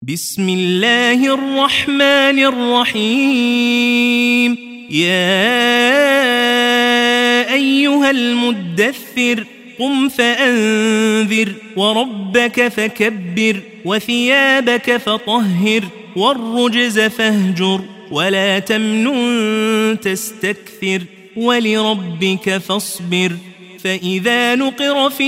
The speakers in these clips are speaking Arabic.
بسم الله الرحمن الرحيم. يا أيها المدثر قم فأنذر وربك فكبر وثيابك فطهر والرجز فاهجر ولا تمنن تستكثر ولربك فاصبر. فإذا نقر في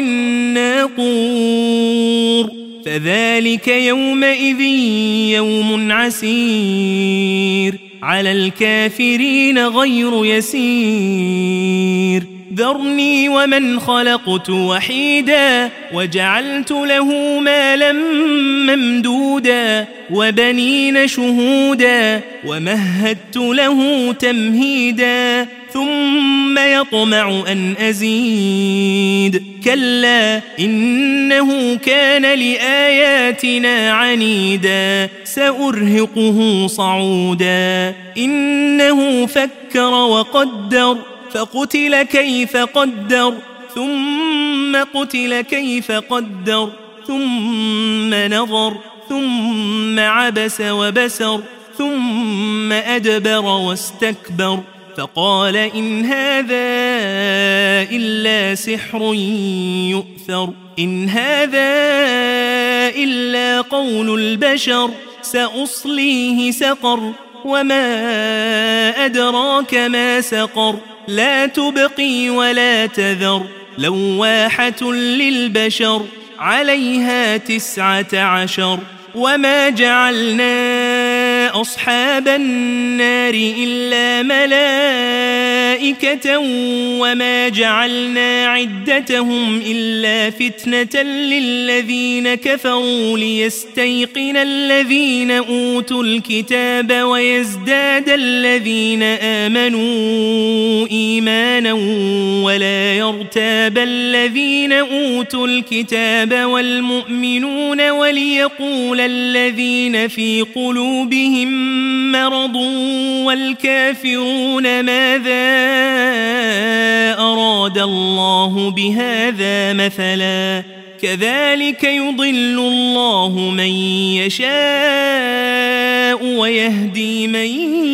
الناقور فذلك يومئذ يوم عسير على الكافرين غير يسير. ذرني ومن خلقت وحيدا وجعلت له مالا ممدودا وبنين شهودا ومهدت له تمهيدا ثم يطمع أن أزيد. كلا إنه كان لآياتنا عنيدا سأرهقه صعودا. إنه فكر وقدر فقتل كيف قدر ثم قتل كيف قدر ثم نظر ثم عبس وبسر ثم أدبر واستكبر فقال إن هذا إلا سحر يؤثر. إن هذا إلا قول البشر سأصليه سقر وما أدراك ما سقر. لا تبقي ولا تذر لواحة للبشر عليها 19. وما جعلنا أصحاب النار إلا ملائكة وما جعلنا عدتهم إلا فتنة للذين كفروا ليستيقن الذين أوتوا الكتاب ويزداد الذين آمنوا إيمانا ولا يرتاب الذين أوتوا الكتاب والمؤمنون وليقول الذين في قلوبهم مرض والكافرون ماذا أراد الله بهذا مثلا. كذلك يضل الله من يشاء ويهدي من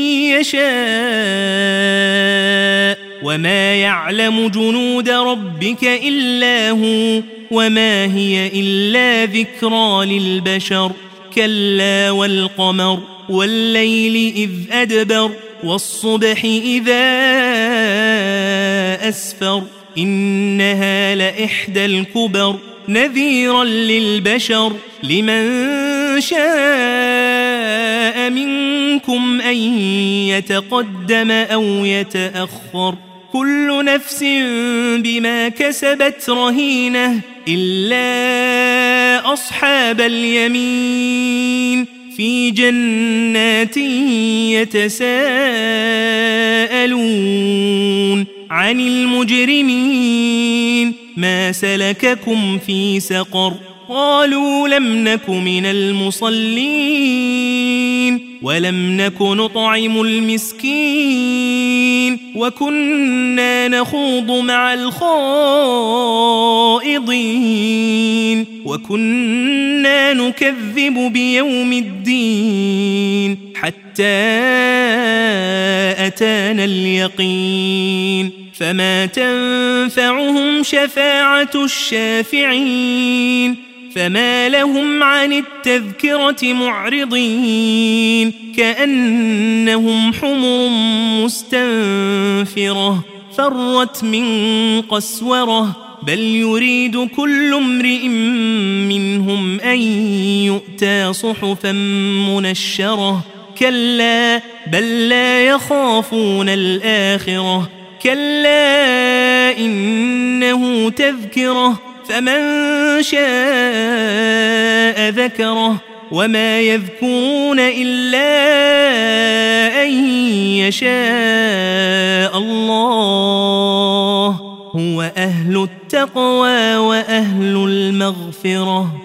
يشاء وما يعلم جنود ربك إلا هو وما هي إلا ذكرى للبشر. كلا والقمر والليل إذ أدبر والصبح إذا أسفر إنها لإحدى الكبر نذيرا للبشر. لمن شاء منكم أن يتقدم أو يتأخر. كل نفس بما كسبت رهينة إلا أصحاب اليمين في جنات يتساءلون عن المجرمين ما سلككم في سقر. قالوا لم نك من المصلين ولم نك نطعم المسكين وكنا نخوض مع الخائضين وكنا نكذب بيوم الدين حتى أتانا اليقين. فما تنفعهم شفاعة الشافعين فما لهم عن التذكرة معرضين كأنهم حمر مستنفرة فرت من قسورة. بل يريد كل امرئ منهم أن يؤتى صحفا منشرة. كلا بل لا يخافون الآخرة. كلا إنه تذكرة فمن شاء ذكره. وما يذكرون إلا أن يشاء الله هو أهل التقوى وأهل المغفرة.